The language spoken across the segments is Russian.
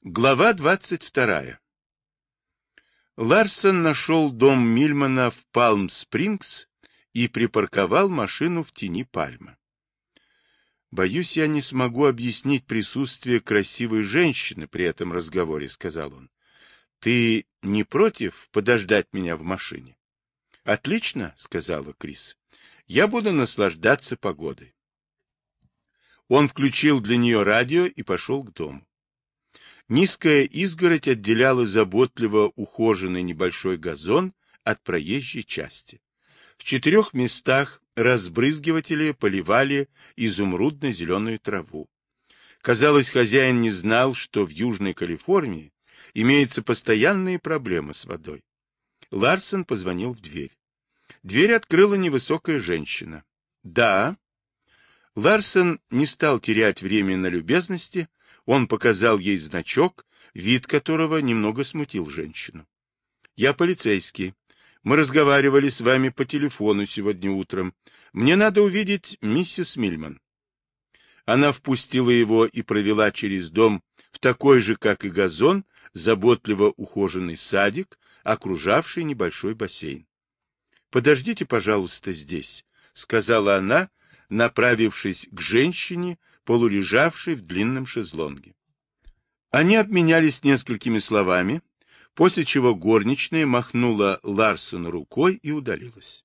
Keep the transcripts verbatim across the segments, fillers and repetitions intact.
Глава двадцать вторая. Ларсон нашел дом Мильмана в Палм-Спрингс и припарковал машину в тени пальмы. «Боюсь, я не смогу объяснить присутствие красивой женщины при этом разговоре», — сказал он. «Ты не против подождать меня в машине?» «Отлично», — сказала Крис. «Я буду наслаждаться погодой». Он включил для нее радио и пошел к дому. Низкая изгородь отделяла заботливо ухоженный небольшой газон от проезжей части. В четырех местах разбрызгиватели поливали изумрудно-зеленую траву. Казалось, хозяин не знал, что в Южной Калифорнии имеются постоянные проблемы с водой. Ларсон позвонил в дверь. Дверь открыла невысокая женщина. «Да». Ларсон не стал терять время на любезности. Он показал ей значок, вид которого немного смутил женщину. «Я полицейский. Мы разговаривали с вами по телефону сегодня утром. Мне надо увидеть миссис Мильман». Она впустила его и провела через дом в такой же, как и газон, заботливо ухоженный садик, окружавший небольшой бассейн. «Подождите, пожалуйста, здесь», — сказала она, направившись к женщине, полулежавшей в длинном шезлонге. Они обменялись несколькими словами, после чего горничная махнула Ларсону рукой и удалилась.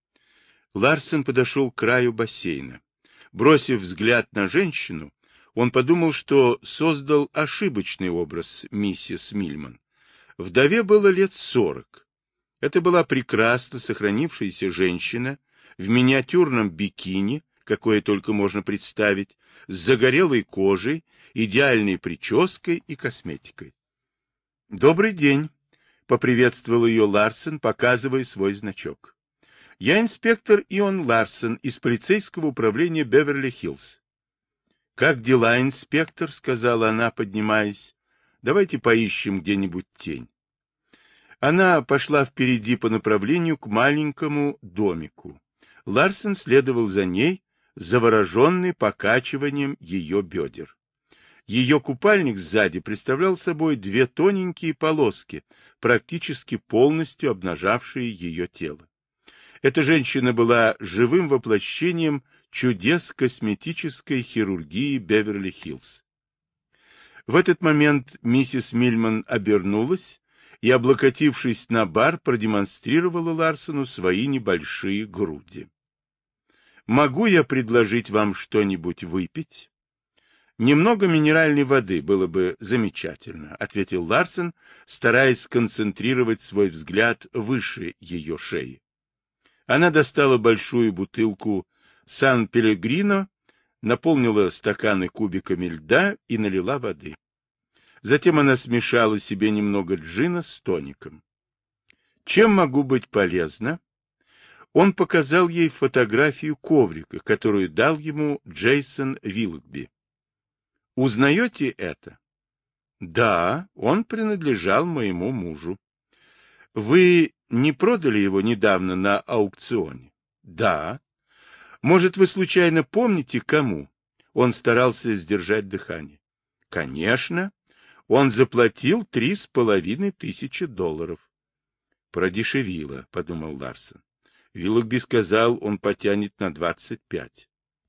Ларсон подошел к краю бассейна. Бросив взгляд на женщину, он подумал, что создал ошибочный образ миссис Мильман. Вдове было лет сорок. Это была прекрасно сохранившаяся женщина в миниатюрном бикини, какое только можно представить, с загорелой кожей, идеальной прической и косметикой. «Добрый день», — поприветствовал ее Ларсон, показывая свой значок. «Я инспектор Ион Ларсон из полицейского управления Беверли-Хиллз». «Как дела, инспектор?» — сказала она, поднимаясь. «Давайте поищем где-нибудь тень». Она пошла впереди по направлению к маленькому домику. Ларсон следовал за ней, завороженный покачиванием ее бедер. Ее купальник сзади представлял собой две тоненькие полоски, практически полностью обнажавшие ее тело. Эта женщина была живым воплощением чудес косметической хирургии Беверли-Хиллз. В этот момент миссис Мильман обернулась и, облокотившись на бар, продемонстрировала Ларсону свои небольшие груди. «Могу я предложить вам что-нибудь выпить?» «Немного минеральной воды было бы замечательно», — ответил Ларсон, стараясь сконцентрировать свой взгляд выше ее шеи. Она достала большую бутылку Сан-Пелегрино, наполнила стаканы кубиками льда и налила воды. Затем она смешала себе немного джина с тоником. «Чем могу быть полезна?» Он показал ей фотографию коврика, которую дал ему Джейсон Виллогби. «Узнаете это?» «Да, он принадлежал моему мужу». «Вы не продали его недавно на аукционе?» «Да». «Может, вы случайно помните, кому?» Он старался сдержать дыхание. «Конечно. Он заплатил три с половиной тысячи долларов». «Продешевило», — подумал Ларсон. Виллогби сказал, он потянет на двадцать пять.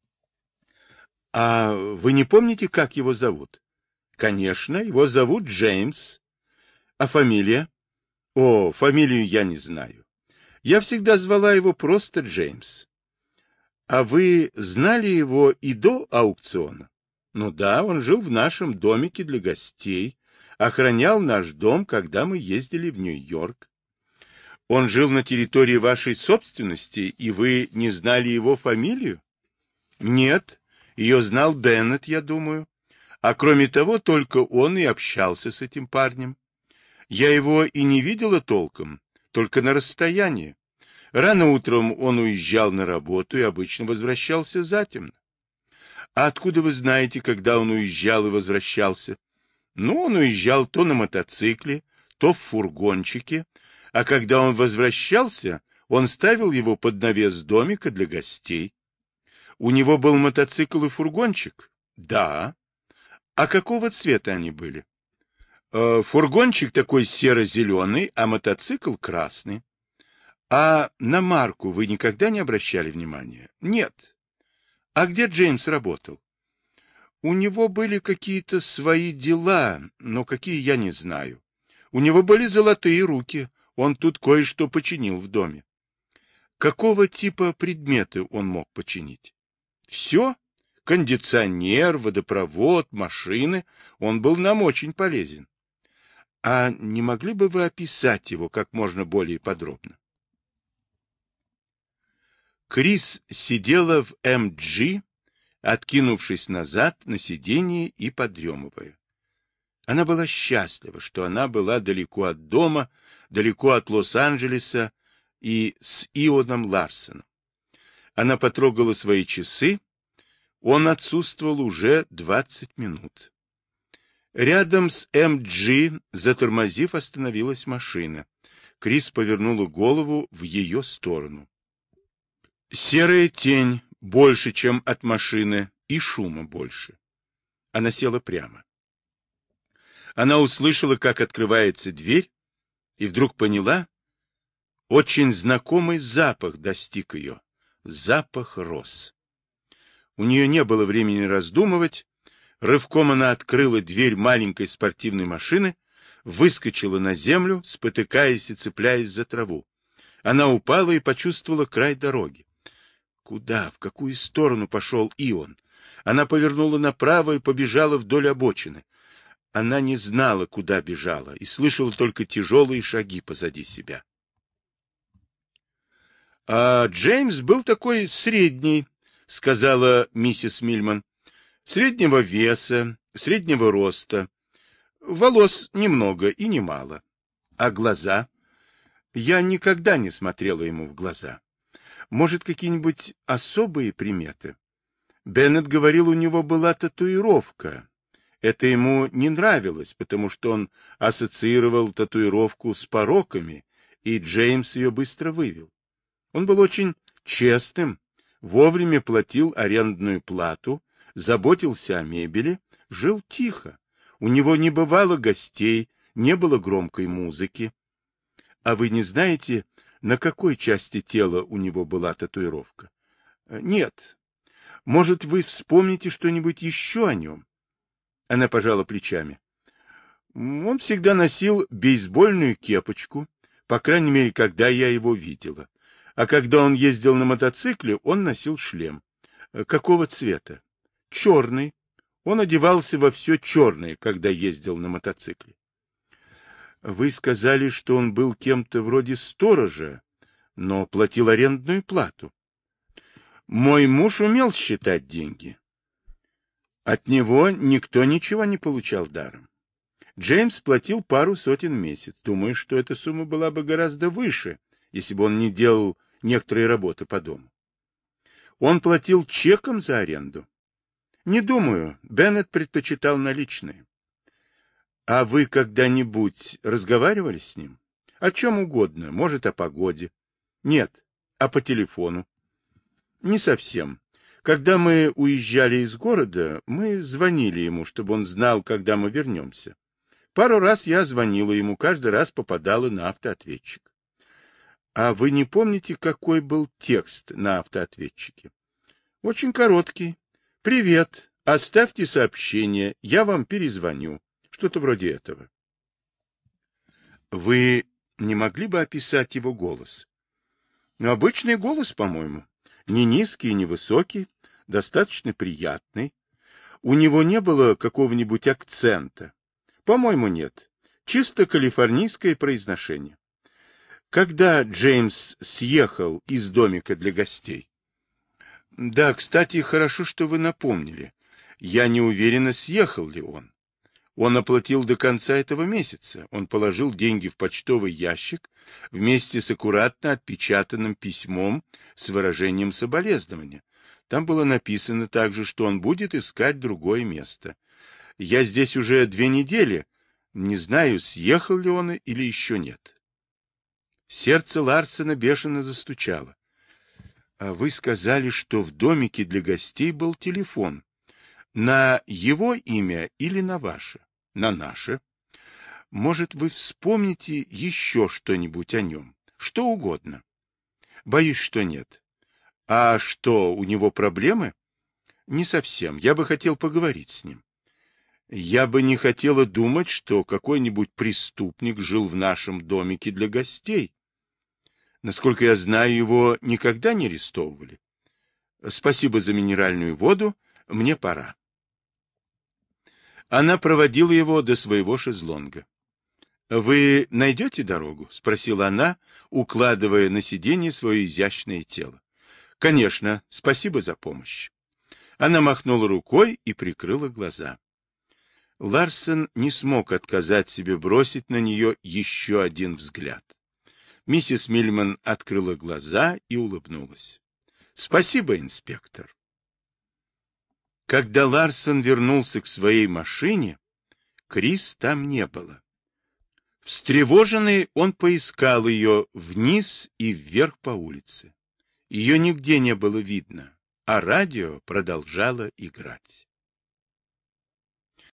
«А вы не помните, как его зовут?» «Конечно, его зовут Джеймс». «А фамилия?» «О, фамилию я не знаю. Я всегда звала его просто Джеймс». «А вы знали его и до аукциона?» «Ну да, он жил в нашем домике для гостей, охранял наш дом, когда мы ездили в Нью-Йорк». «Он жил на территории вашей собственности, и вы не знали его фамилию?» «Нет, ее знал Беннет, я думаю. А кроме того, только он и общался с этим парнем. Я его и не видела толком, только на расстоянии. Рано утром он уезжал на работу и обычно возвращался затемно». «А откуда вы знаете, когда он уезжал и возвращался?» «Ну, он уезжал то на мотоцикле, то в фургончике, а когда он возвращался, он ставил его под навес домика для гостей». «У него был мотоцикл и фургончик?» «Да». «А какого цвета они были?» Э, фургончик такой серо-зеленый, а мотоцикл красный. А на марку вы никогда не обращали внимания? Нет. А где Джеймс работал? У него были какие-то свои дела, но какие я не знаю. У него были золотые руки, он тут кое-что починил в доме. Какого типа предметы он мог починить? Все. Кондиционер, водопровод, машины. Он был нам очень полезен. А не могли бы вы описать его как можно более подробно? Крис сидела в эм джи, откинувшись назад на сиденье и подремывая. Она была счастлива, что она была далеко от дома, далеко от Лос-Анджелеса и с Ионом Ларсоном. Она потрогала свои часы, он отсутствовал уже двадцать минут. Рядом с эм джи, затормозив, остановилась машина. Крис повернула голову в ее сторону. Серая тень больше, чем от машины, и шума больше. Она села прямо. Она услышала, как открывается дверь, и вдруг поняла, очень знакомый запах достиг ее. Запах роз. У нее не было времени раздумывать. Рывком она открыла дверь маленькой спортивной машины, выскочила на землю, спотыкаясь и цепляясь за траву. Она упала и почувствовала край дороги. Куда, в какую сторону пошел Ион? Она повернула направо и побежала вдоль обочины. Она не знала, куда бежала, и слышала только тяжелые шаги позади себя. — А Джеймс был такой средний, — сказала миссис Мильман. — Среднего веса, среднего роста. Волос немного и немало. А глаза? Я никогда не смотрела ему в глаза. Может, какие-нибудь особые приметы? Беннет говорил, у него была татуировка. Это ему не нравилось, потому что он ассоциировал татуировку с пороками, и Джеймс ее быстро вывел. Он был очень честным, вовремя платил арендную плату, заботился о мебели, жил тихо. У него не бывало гостей, не было громкой музыки. А вы не знаете, на какой части тела у него была татуировка? Нет. Может, вы вспомните что-нибудь еще о нем? Она пожала плечами. Он всегда носил бейсбольную кепочку, по крайней мере, когда я его видела. А когда он ездил на мотоцикле, он носил шлем. Какого цвета? Черный. Он одевался во все черное, когда ездил на мотоцикле. Вы сказали, что он был кем-то вроде сторожа, но платил арендную плату. Мой муж умел считать деньги. От него никто ничего не получал даром. Джеймс платил пару сотен в месяц. Думаю, что эта сумма была бы гораздо выше, если бы он не делал некоторые работы по дому. Он платил чеком за аренду? Не думаю. Беннет предпочитал наличные. А вы когда-нибудь разговаривали с ним? О чем угодно, может, о погоде. Нет, а по телефону? Не совсем. Когда мы уезжали из города, мы звонили ему, чтобы он знал, когда мы вернемся. Пару раз я звонила ему, каждый раз попадала на автоответчик. А вы не помните, какой был текст на автоответчике? Очень короткий. Привет, оставьте сообщение, я вам перезвоню. Что-то вроде этого. Вы не могли бы описать его голос? Ну, обычный голос, по-моему. Не низкий, не высокий, достаточно приятный. У него не было какого-нибудь акцента. По-моему, нет. Чисто калифорнийское произношение. Когда Джеймс съехал из домика для гостей? Да, кстати, хорошо, что вы напомнили. Я не уверена, съехал ли он. Он оплатил до конца этого месяца. Он положил деньги в почтовый ящик вместе с аккуратно отпечатанным письмом с выражением соболезнования. Там было написано также, что он будет искать другое место. Я здесь уже две недели. Не знаю, съехал ли он или еще нет. Сердце Ларсена бешено застучало. А вы сказали, что в домике для гостей был телефон. На его имя или на ваше? На наше. Может, вы вспомните еще что-нибудь о нем? Что угодно. Боюсь, что нет. А что, у него проблемы? Не совсем. Я бы хотел поговорить с ним. Я бы не хотела думать, что какой-нибудь преступник жил в нашем домике для гостей. Насколько я знаю, его никогда не арестовывали. Спасибо за минеральную воду. Мне пора. Она проводила его до своего шезлонга. «Вы найдете дорогу?» — спросила она, укладывая на сиденье свое изящное тело. «Конечно. Спасибо за помощь». Она махнула рукой и прикрыла глаза. Ларсен не смог отказать себе бросить на нее еще один взгляд. Миссис Мильман открыла глаза и улыбнулась. «Спасибо, инспектор». Когда Ларсен вернулся к своей машине, Крис там не было. Встревоженный, он поискал ее вниз и вверх по улице. Ее нигде не было видно, а радио продолжало играть.